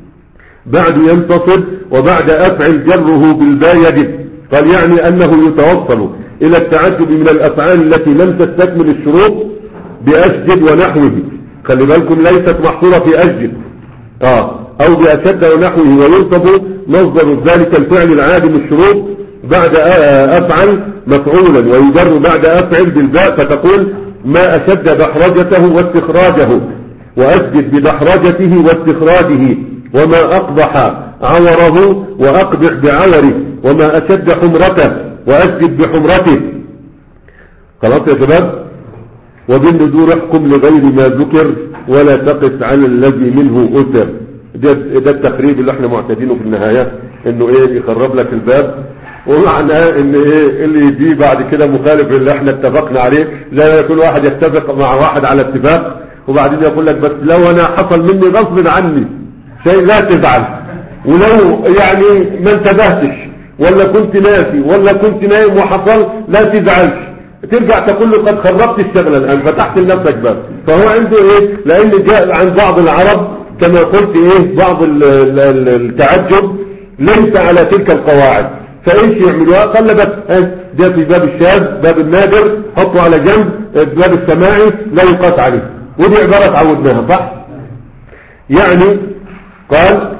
بعد ينتصب وبعد أفعل جره بالباء يجب. قال يعني أنه يتوصل إلى التعجب من الأفعال التي لم تستكمل الشروط بأسجد ونحوه. خلي بالكم ليست محصورة في أسجد آه أو بأشد ونحوه، وينصب مصدر ذلك الفعل العادم الشروط بعد أفعل مفعولا ويجر بعد أفعل بالباء، فتقول ما أشد دحرجته واستخراجه، وأسجد بدحرجته واستخراجه، وما أقبح عوره وأقبح بعوره، وما أشد حمرته وأسجد بحمرته. خلاص يا شباب. وبالنذور احكم لغير ما ذكر ولا تقس على الذي منه أثر. ده, ده التقريب اللي احنا معتادينه في النهاية، انه ايه يخرب لك الباب، ومعناه ان ايه اللي يجي بعد كده مخالف اللي احنا اتفقنا عليه. لا كل واحد يتفق مع واحد على اتفاق وبعدين يقول لك بس لو انا حصل مني غصب عني شيء لا تزعل، ولو يعني ما انتبهتش ولا كنت ناسي ولا كنت نايم وحصل لا تزعلش، ترجع تقول له قد خربت الشغله الان فتحت لنفسك باب. فهو عنده ايه لان جاء عن بعض العرب كما قلت ايه بعض التعجب ليس على تلك القواعد، فايش يعملوها؟ قال بس ده في باب الشاذ باب النادر حطه على جنب، باب السماعي لا يقاس عليه، ودي عبارة عودناها صح. يعني قال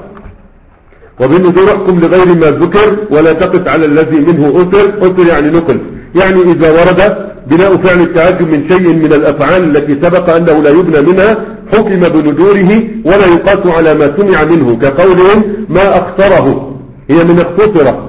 وبالنذور احكم لغير ما ذكر ولا تقف على الذي منه أثر. أثر يعني نقل، يعني إذا ورد بناء فعل التعجب من شيء من الأفعال التي سبق أنه لا يبنى منها حكم بندوره ولا يقاس على ما سمع منه، كقولهم ما أخسره، هي من اختصره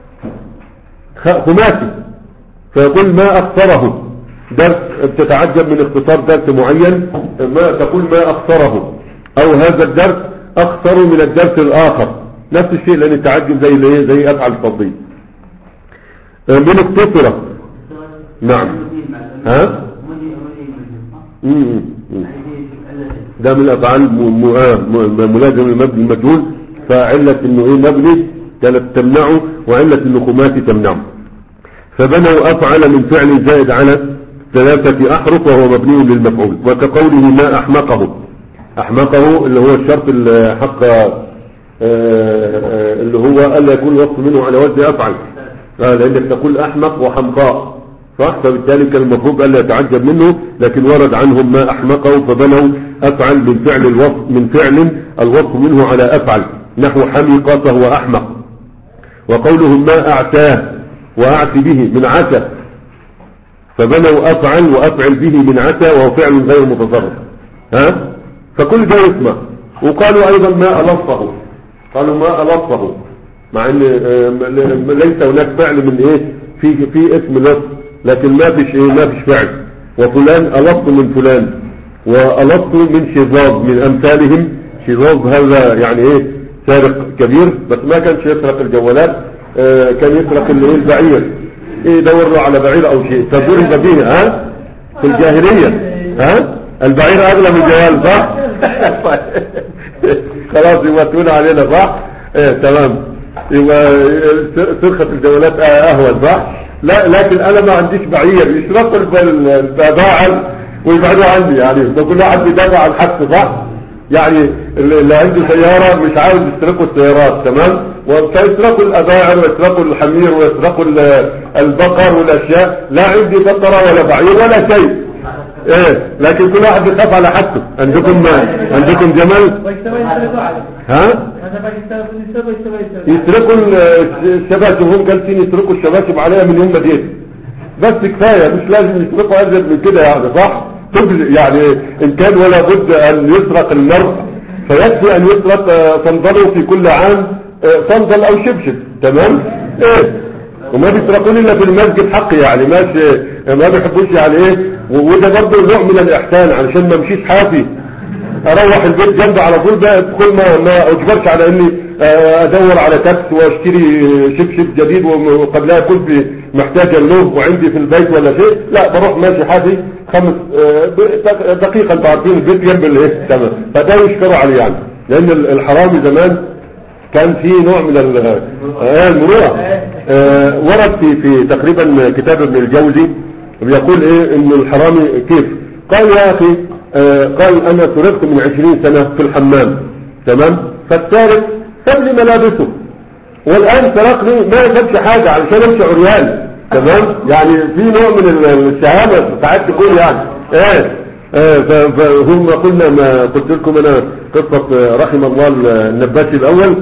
خماسي، فيقول ما أخسره درس، بتتعجب من اختصار درس معين ما تقول ما أخسره، أو هذا الدرس أخسر من الدرس الآخر، نفس الشيء لأن التعجب زي الايه زي أفعل الفضي من اختصره. نعم ها امم ده من الأفعال ملازم المبني المجهول، فعلة انه ايه مبني كانت تمنعه، وعلة انه خماسي تمنعه. فبنوا أفعل من فعل زائد على ثلاثة أحرف وهو مبني للمفعول، وكقوله ما أحمقه. أحمقه اللي هو الشرط الحق اللي هو ألا يكون وصف منه على وزن أفعل، لأنك تقول أحمق وحمقاء صح، فبالتالي كان المفروض ألا يتعجب منه، لكن ورد عنهم ما أحمقه فبنوا أفعل من فعل الوصف من فعل الوصف منه على أفعل، نحو حمق فهو أحمق. وقولهم ما أعتاه وأعت به من عتى، فبنوا أفعل وأفعل به من عتى وهو فعل غير متصرف. ها فكل ده يسمع. وقالوا أيضا ما ألفه، قالوا ما ألفه، مع ان ليس هناك فعل من ايه في في اسم لفظ، لكن ما فيش ايه ما فيش فعل. وفلان ألفت من فلان، وألفت من شظاظ من أمثالهم. شظاظ هذا يعني ايه سارق كبير، بس ما كانش يسرق الجوالات، آه كان يسرق الايه البعير، ايه يدور له على بعير او شيء، فضرب به ها في الجاهلية ها البعير اغلى من الجوال صح؟ خلاص يبقى تقول علينا صح؟ ايه تمام، يبقى سرقة الجوالات اهون صح؟ لا لكن انا ما عنديش بعير يسرقوا البضاعة ويبعدوا عني، يعني كل واحد بيدافع عن حقه صح؟ يعني اللي عنده سيارة مش عاوز يسرقوا السيارات تمام، فيسرقوا الأباعر ويسرقوا الحمير ويسرقوا البقر والأشياء. لا عندي بقرة ولا بعير ولا شيء ايه، لكن كل واحد بيخاف على حقه. عندكم عندكم جمل ها يسرقوا الشباشب، هم جالسين يسرقوا الشباشب عليها من يوم ما جيت، بس كفاية مش لازم يسرقوا أزيد من كده يعني صح؟ يعني إن كان ولا بد أن يسرق المرء فيكفي أن يسرق صندله في كل عام صندل أو شبشب تمام إيه، وما بيسرقون إلا في المسجد حقي يعني ماشي، ما بيحبوش يعني إيه، وده برضه نوع من الإحسان علشان ما مشيش حافي أروح البيت جنبي على طول بقى كل ما ما أجبرش على إني أدور على تاكس واشتري شبشب جديد وقبلها كنت محتاج له وعندي في البيت ولا شيء، لا بروح ماشي حافي خمس دقيقة. انتوا عارفين البيت جنب الايه تمام، فده يشكروا عليه يعني، لان الحرامي زمان كان في نوع من المروءة. آه ورد في في تقريبا كتاب ابن الجوزي بيقول ايه ان الحرامي كيف قال يا اخي آه قال انا سرقت من عشرين سنة في الحمام تمام، فالسارق ساب لي ملابسه والان سرقني ما سابش حاجة علشان امشي عريان تمام، يعني في نوع من الشهامة ساعات تكون يعني ايه, إيه فهم قلنا ما قلت لكم انا قصة رحم الله النباشي الاول.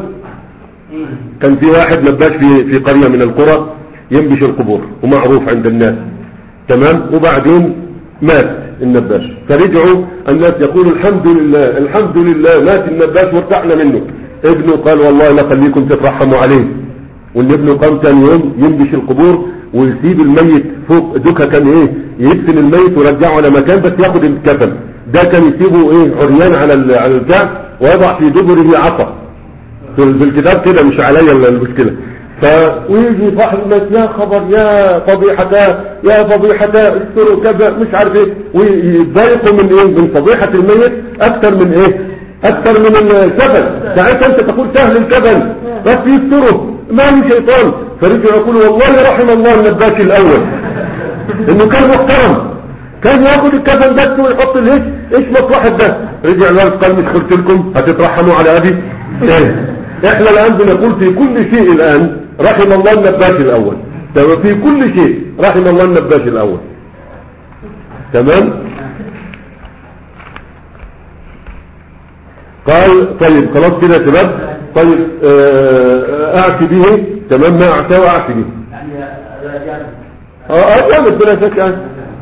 كان في واحد نباش في في قرية من القرى ينبش القبور ومعروف عند الناس تمام، وبعدين مات النباش، فرجعوا الناس يقولوا الحمد لله الحمد لله مات النباش وارتحنا منه. ابنه قال والله لا خليكم تترحموا عليه، وان ابنه قام ثاني يوم ينبش القبور ويسيب الميت فوق دوكا، كان ايه يدفن الميت ويرجعه على مكان بس ياخد الكفن، ده كان يسيبه ايه عريان على على البتاع ويضع في دبره عصا في الكتاب كده مش عليا المشكله. فويجي صاحب الناس يا خبر يا فضيحته يا فضيحته استروا كذا مش عارف ايه، ويتضايقوا من ايه من فضيحه الميت اكثر من ايه اكثر من الكفن. ساعتها انت تقول سهل الكفن بس يستروا ما هو شيطان. فرجع يقول والله رحم الله النباشي الاول انه كان محترم، كان ياخد الكفن بس ويحط الايش ايش مصلحه ده. رجع الوالد قال مش قلت لكم هتترحموا على ابي ايه؟ احنا الان بنقول في كل شيء الان رحم الله النباشي الاول، في كل شيء رحم الله النباشي الاول تمام. قال طيب خلاص كده يا شباب، طيب اعفي به تمام، ما اعتوى اعفي به اه جامد بلا شك يعني.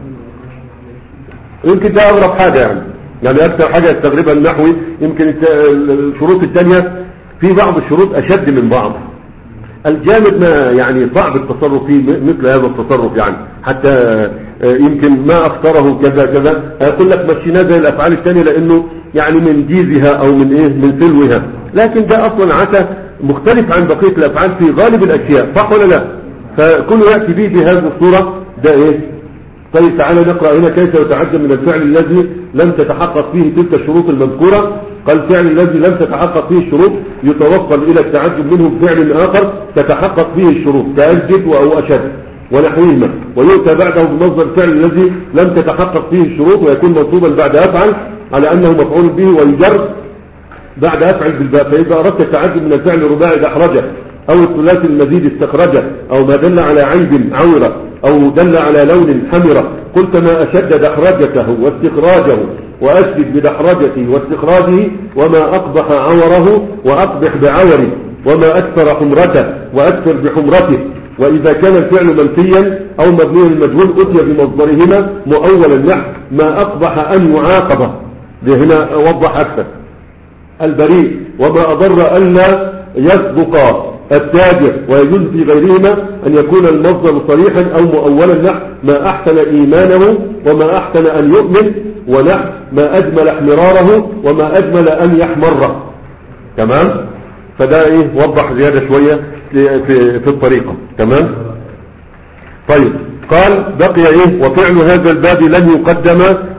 يمكن ده اغرب حاجة يعني، يعني اكثر حاجة استغربها النحوي يمكن الشروط الثانية في بعض الشروط اشد من بعض. الجامد ما يعني صعب التصرف فيه مثل هذا التصرف يعني، حتى يمكن ما اختاره كذا كذا اقول لك مشيناه زي الافعال الثانية لانه يعني من جيزها او من ايه من سلوها، لكن ده اصلا عسى مختلف عن بقية الافعال في غالب الاشياء صح ولا لا؟ فكل يأتي به بهذه الصورة ده ايه. طيب تعالى نقرأ هنا كيف يتعجب من الفعل الذي لم تتحقق فيه تلك الشروط المذكورة. قال الفعل الذي لم تتحقق فيه الشروط يتوصل الى التعجب منه بفعل اخر تتحقق فيه الشروط كأجد او اشد ونحوهما، ويؤتى بعده بمصدر الفعل الذي لم تتحقق فيه الشروط ويكون منصوبا بعد افعل على انه مفعول به ويجر بعد افعل بالباء. فاذا اردت التعجب من الفعل الرباعي دحرجه او الثلاثي المزيد استخرجه او ما دل على عيب عوره او دل على لون حمره قلت ما اشد دحرجته واستخراجه واشبك بدحرجته واستخراجه وما اقبح عوره واقبح بعوره وما اكثر حمرته واكثر بحمرته. واذا كان الفعل منفيا او مبني المجهول اتي بمصدرهما مؤولا نحو ما اقبح ان يعاقب، هنا وضح اكثر. البريء وما اضر الا يسبق التاجر، ويجوز في غيرهما ان يكون المصدر صريحا او مؤولا نحو ما احسن ايمانه وما احسن ان يؤمن ونحو ما اجمل احمراره وما اجمل ان يحمره تمام. فده ايه وضح زيادة شوية في, في, في الطريقة تمام. طيب قال بقي ايه وفعل هذا الباب لن يقدم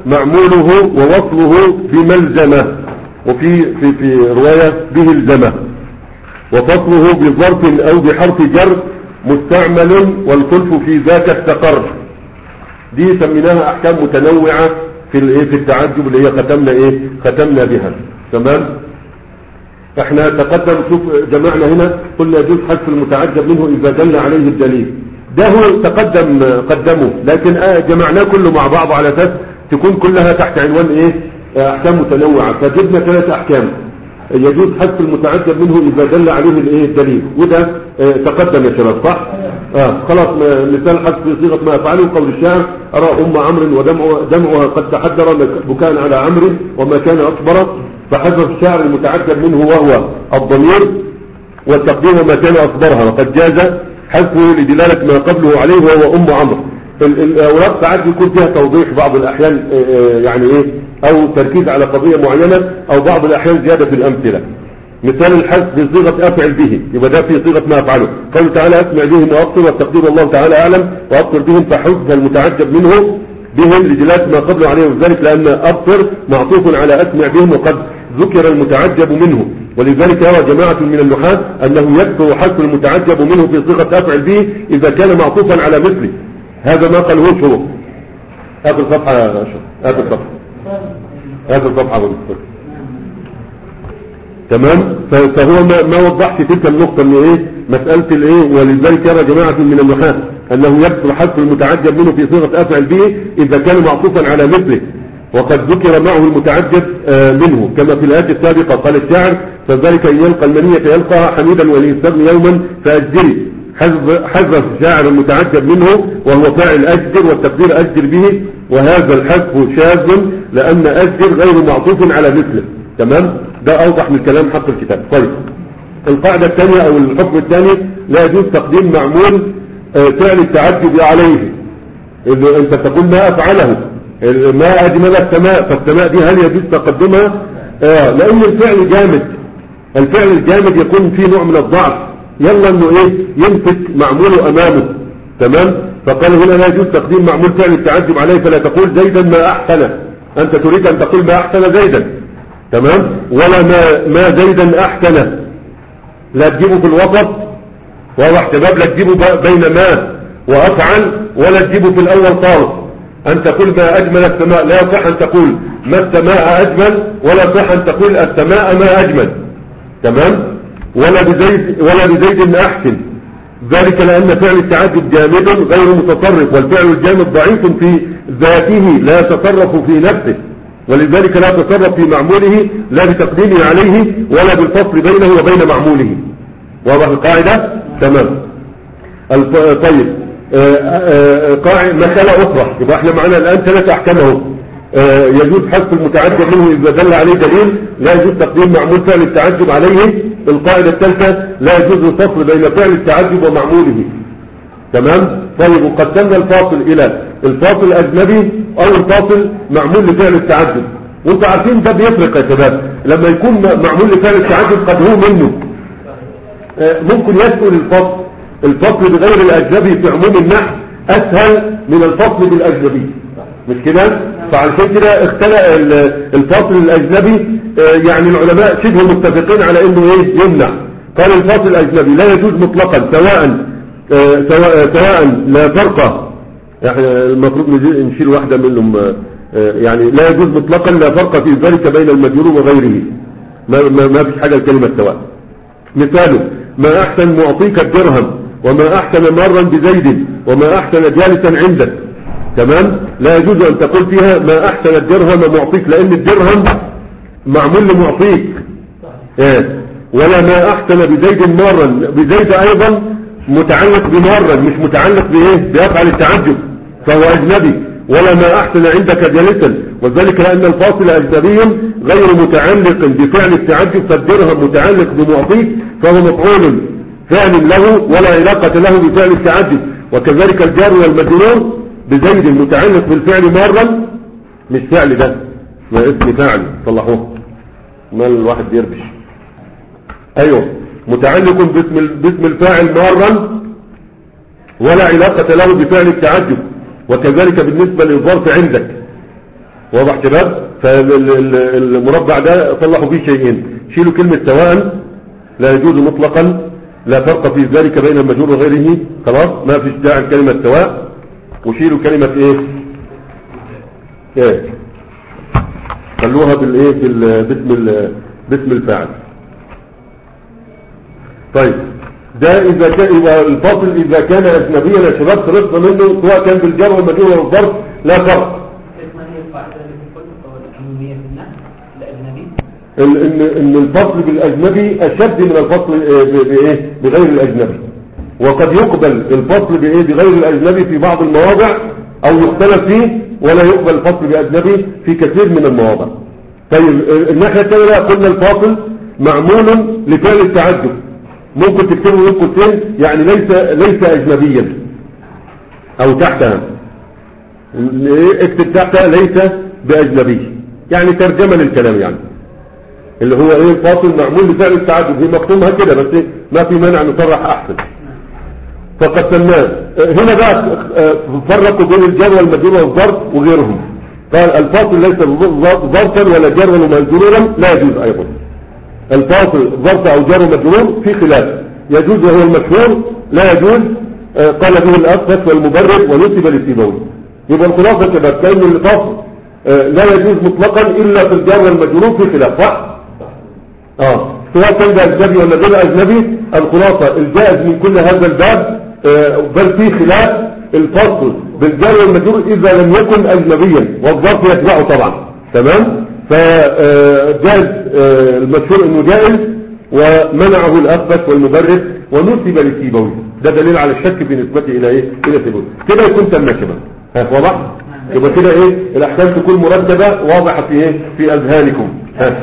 معموله ووصله بملزمة، وفي في في رواية بهلزمة، وفصله بظرف أو بحرف جر مستعمل والخلف في ذاك استقر. دي سميناها أحكام متنوعة في الايه في التعجب اللي هي ختمنا ايه ختمنا بها. تمام. احنا تقدم شوف جمعنا هنا قلنا يجوز حذف المتعجب منه إذا دل عليه الدليل، ده هو تقدم قدمه، لكن آه جمعناه كله مع بعض على اساس تكون كلها تحت عنوان ايه احكام متنوعة. فجبنا ثلاث احكام. يجوز حذف المتعجب منه اذا دل عليه الايه الدليل، وده اه تقدم يا شباب صح. اه خلاص مثال حذف في صيغه ما افعله قول الشاعر ارى ام عمرو ودمعها دمعها قد تحدر بكاء على عمرو وما كان اصبر، فحذف الشاعر المتعجب منه وهو الضمير والتقدير وما كان اصبرها، وقد جاز حذفه لدلاله ما قبله عليه وهو ام عمرو. الاوراق ساعات يكون فيها توضيح بعض الاحيان اه يعني ايه او تركيز على قضية معينة او بعض الاحيان زيادة في الامثلة. مثال الحذف في صيغة افعل به، يبقى ده في صيغة ما افعله. قال تعالى اسمع بهم وابصر، والتقدير الله تعالى اعلم وابصر بهم، فحذف المتعجب منه بهم لدلالة ما قبله عليه، وذلك لان ابصر معطوف على اسمع بهم وقد ذكر المتعجب منه، ولذلك يرى جماعة من النحاة انه يكثر حذف المتعجب منه في صيغة افعل به اذا كان معطوفا على مثله. هذا ما قاله شروط. اخر صفحة يا شيخ، اخر صفحة هذا الصفحة والصفحة. تمام. فهو ما, ما وضحش تلك النقطة من ايه مسألة الايه، ولذلك يرى جماعة من النحاة انه يكثر حذف المتعجب منه في صيغة افعل به اذا كان معطوفا على مثله، وقد ذكر معه المتعجب آه منه كما في الآية السابقة. قال الشاعر فذلك ان يلقى المنية يلقاها حميدا وليستغني يوما فاجدري، حذف شاعر المتعجب منه وهو فاعل اجدر والتقدير اجدر به، وهذا الحذف شاذ لأن أجدر غير معطوف على مثله. تمام. ده أوضح من كلام حق الكتاب. طيب القاعدة الثانية أو الحكم الثاني لا يجوز تقديم معمول فعل التعجب عليه. إذا أنت تقول ما أفعله ما أجمل السماء، فالسماء دي هل يجوز تقدمها؟ آه لأن الفعل جامد، الفعل الجامد يكون فيه نوع من الضعف، يلا أنه إيه يمسك معموله أمامه. تمام. فقال هنا لا يجوز تقديم معمول فعل التعجب عليه، فلا تقول زيدا ما أحسن، أنت تريد أن تقول ما أحسن زيدا. تمام. ولا ما, ما زيدا أحسن، لا تجيبه في الوسط واضح شباب، لا تجيبه بين ما وأفعل، ولا تجيبه في الأول خالص. أن تقول ما أجمل السماء، لا يصح أن تقول ما السماء أجمل، ولا يصح أن تقول السماء ما أجمل. تمام. ولا بزيد ولا بزيد أحسن، ذلك لأن فعل التعجب جامد غير متصرف، والفعل الجامد ضعيف في ذاته لا يتصرف في نفسه، ولذلك لا يتصرف في معموله لا بتقديمه عليه ولا بالفصل بينه وبين معموله. واضح القاعدة؟ تمام. طيب قاعدة مسألة أخرى، يبقى احنا معنا الآن ثلاث أحكامه. يجوز حذف المتعجب منه إذا دل عليه دليل، لا يجوز تقديم معمول فعل التعجب عليه. القاعدة الثالثة لا يجوز الفصل بين فعل التعجب ومعموله. تمام. طيب وقسمنا الفاصل إلى الفاصل الأجنبي أو الفاصل معمول لفعل التعجب، وانتوا عارفين ده بيفرق يا شباب. لما يكون معمول لفعل التعجب قد هو منه ممكن يسأل الفصل الفصل بغير الأجنبي في عموم النحو أسهل من الفصل بالأجنبي، مش كده؟ فعشان كده اختلق الفاصل الأجنبي يعني العلماء شبه متفقين على انه ايه يمنع. قال الفاصل الأجنبي لا يجوز مطلقا سواء سواء, سواء لا فرق، يعني المفروض نشيل واحدة منهم، يعني لا يجوز مطلقا لا فرق في ذلك بين المجرور وغيره، ما, ما, ما فيش حاجة الكلمة سواء. مثاله ما أحسن معطيك الدرهم، وما أحسن مرا بزيد، وما أحسن جالسا عندك. تمام. لا يجوز أن تقول فيها ما أحسن الدرهم معطيك، لأن الدرهم معمول لمعطيك. إيه؟ ولا ما أحسن بزيد مرا، بزيد أيضا متعلق بمرا مش متعلق بإيه بأفعل التعجب، فهو أجنبي. ولا ما أحسن عندك جالسا، وذلك لأن الفاصل أجنبي غير متعلق بفعل التعجب، فالدرهم متعلق بمعطيك فهو مفعول فعل له ولا علاقة له بفعل التعجب. وكذلك الجار والمجرور بزيد متعلق بالفعل مرا مش فعل، ده ما اسم فاعل صلحوه، ما الواحد بيربش. ايوه متعلق باسم باسم الفاعل مرا ولا علاقة له بفعل التعجب. وكذلك بالنسبة للظرف عندك، واضح شباب؟ فالمربع ده صلحوا فيه شيئين، شيلوا كلمة سواء لا يجوز مطلقا، لا فرق في ذلك بين المجرور وغيره، خلاص ما فيش داعي كلمة سواء، وشيلوا كلمة ايه ايه خلوها بالايه باسم باسم الفاعل. طيب ده اذا كان الفاصل اذا كان اجنبيا يا شباب صرفنا منه سواء كان بالجر والمجرور والظرف لا فرق. ان ان الفصل بالاجنبي اشد من الفصل بايه بغير الاجنبي، وقد يقبل الفصل بايه بغير الاجنبي في بعض المواضع او يختلف فيه، ولا يقبل الفصل باجنبي في كثير من المواضع. طيب الناحيه الثانيه قلنا الفاصل معمول لفعل التعجب، ممكن تكتبه من قوسين يعني ليس ليس اجنبيا او تحتها، اكتب تحتها ليس باجنبي، يعني ترجمه للكلام يعني اللي هو ايه الفاصل معمول لفعل التعجب، هي مكتومها كده بس ما في مانع نصرح احسن. فقسمناه هنا بقى فرقوا بين الجر والمجرور والظرف وغيرهم، قال الفاصل ليس ظرفا ولا جر ولا مجرورا لا يجوز ايضا. الفاصل ظرف او جر ومجرور في خلاف، يجوز وهو المشهور، لا يجوز قال به الاخفش والمبرد ونسب للسيبوي. يبقى الخلاصه كده كان الفاصل لا يجوز مطلقا الا في الجر والمجرور في خلاف، صح؟ اه سواء كان ده اجنبي ولا غير اجنبي، الخلاصه الجائز من كل هذا الباب آه بل في خلاف الفصل بالجر والمجرور اذا لم يكن اجنبيا، والظرف يتبعه طبعا، تمام؟ فجائز آه المشهور انه جائز، ومنعه الاخفش والمبرد ونسب للسيبوي، ده دليل على الشك بنسبته الى ايه؟ الى سيبوي. كده يكون تم شباب، ها واضح؟ يبقى كده ايه الاحكام تكون مرتبه واضحه في ايه في اذهانكم. ها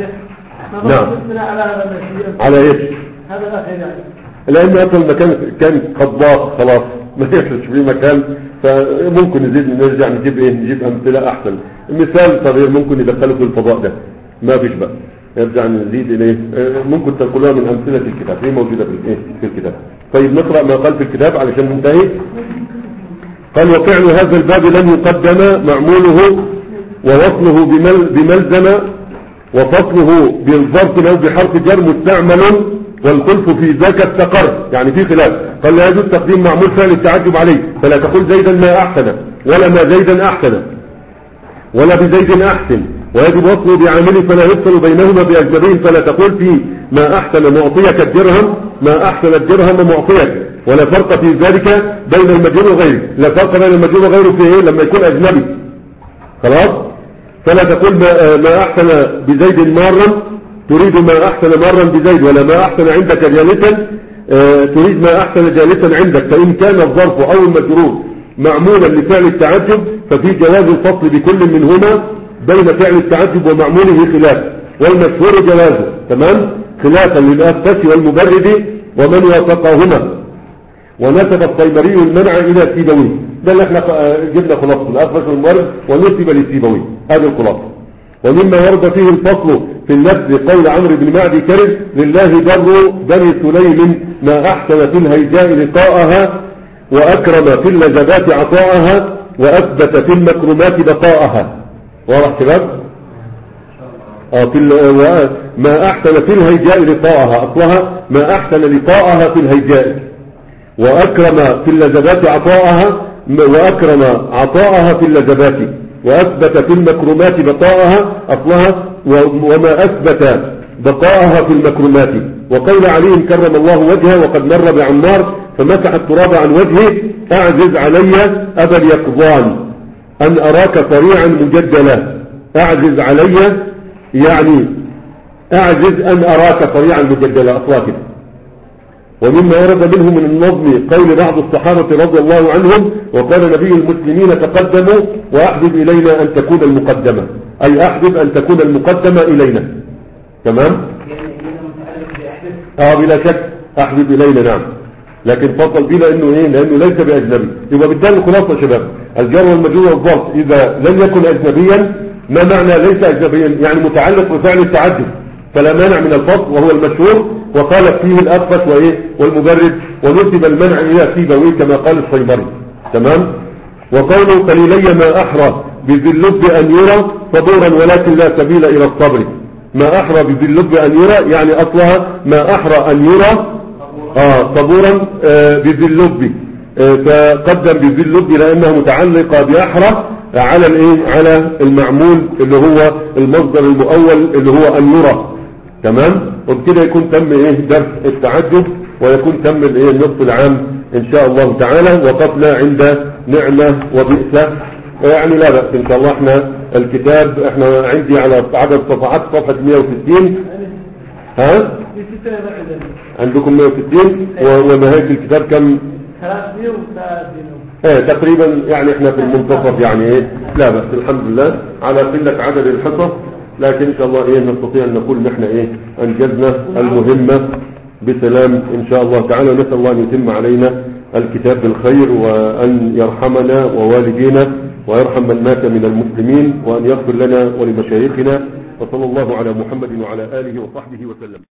نعم على ايش؟ هذا الاخير يعني لان اصلا المكان كان قد ضاق خلاص ما يخرج فيه مكان، فممكن نزيد نرجع نجيب ايه نجيب امثله احسن. مثال صغير ممكن يدخله في الفضاء ده ما فيش بقى، يرجع نزيد اليه ممكن تنقلوها من امثله الكتاب، هي موجوده في الايه في الكتاب. طيب نقرا ما قال في الكتاب علشان ننتهي. قال وفعل هذا الباب لن يقدم معموله ووصله بمل بملزم وفصله بالظرف او بحرف جر مستعمل، والخلف في ذاك استقر، يعني في خلاف. قال لا يجوز تقديم معمول فعل التعجب عليه، فلا تقول زيدا ما احسن ولا ما زيدا احسن ولا بزيد احسن، ويجب وصله بعامله فلا يفصل بينهما باجنبي، فلا تقول في ما احسن معطيك الدرهم ما احسن الدرهم معطيك، ولا فرق في ذلك بين المجرور وغيره. لا فرق بين المجرور وغيره في ايه لما يكون اجنبي، خلاص؟ فلا تقول ما احسن بزيد مارا تريد ما احسن مارا بزيد، ولا ما احسن عندك جالسا تريد ما احسن جالسا عندك. فان كان الظرف او المجرور معمولا لفعل التعجب ففي جواز الفصل بكل منهما بين فعل التعجب ومعموله خلاف، والمشهور جوازه، تمام؟ خلافا للاخفش والمبرد ومن وافقهما. ونسب الطيبري المنع الى سيبوي، ده اللي احنا جبنا خلاصه الاخفش والمبرد ونسب للسيبوي، هذه الخلاصه. ومما ورد فيه الفصل في النفس قول عمرو بن معدي كرب لله در بني سليم ما احسن في الهيجاء لقاءها واكرم في اللذات عطاءها واثبت في المكرمات بقاءها. واضح شباب؟ اه في ما احسن في الهيجاء لقاءها، اصلها ما احسن لقاءها في الهيجاء، واكرم في اللذات عطاءها واكرم عطاءها في اللذات، واثبت في المكرمات بقاءها، اصلها وما اثبت بقاءها في المكرمات. وقول علي كرم الله وجهه وقد مر بعمار فمسح التراب عن وجهه اعجز علي ابا اليقظان ان اراك صريعا مجدلا. اعجز علي يعني اعجز ان اراك صريعا مجدلا، اصلا كده. ومما ورد منه من النظم قول بعض الصحابة رضي الله عنهم وقال نبي المسلمين تقدموا واحبب الينا ان تكون المقدمة، اي احبب ان تكون المقدمة الينا، تمام؟ اه بلا شك احبب الينا، نعم، لكن فضل بينا انه ايه لانه ليس باجنبي. يبقى بالتالي الخلاصة يا شباب الجر والمجرور والظرف اذا لم يكن اجنبيا، ما معنى ليس اجنبيا؟ يعني متعلق بفعل التعجب، فلا مانع من الفصل وهو المشهور، وقالت فيه الأخفش وإيه والمبرد، ونسب المنع إلى سيبويه كما قال الصيبري، تمام؟ وقوله قليلي ما أحرى بذي اللب أن يرى صبورا ولكن لا سبيل إلى الصبر. ما أحرى بذي اللب أن يرى يعني أصلها ما أحرى أن يرى آه صبورا آه بذي اللب، آه فقدم بذي اللب لأنها متعلقة بأحرى على الايه على المعمول اللي هو المصدر المؤول اللي هو أن يرى. تمام. وبكده يكون تم ايه درس التعجب، ويكون تم الايه النصف العام ان شاء الله تعالى. وقفنا عند نعمة وبئس، يعني لا بأس ان شاء الله. احنا الكتاب احنا عندي على عدد صفحات صفحة مئة وستين. ها عندكم مئة وستين ونهاية الكتاب كم؟ ايه تقريبا، يعني احنا في المنتصف يعني ايه لا بأس الحمد لله على قلة عدد الحصص، لكن ان شاء الله ايه نستطيع ان نقول نحن ايه انجزنا المهمة بسلام ان شاء الله تعالى. نسأل الله ان يتم علينا الكتاب بالخير، وان يرحمنا ووالدينا، ويرحم من مات من المسلمين، وان يغفر لنا ولمشايخنا، وصلى الله على محمد وعلى آله وصحبه وسلم.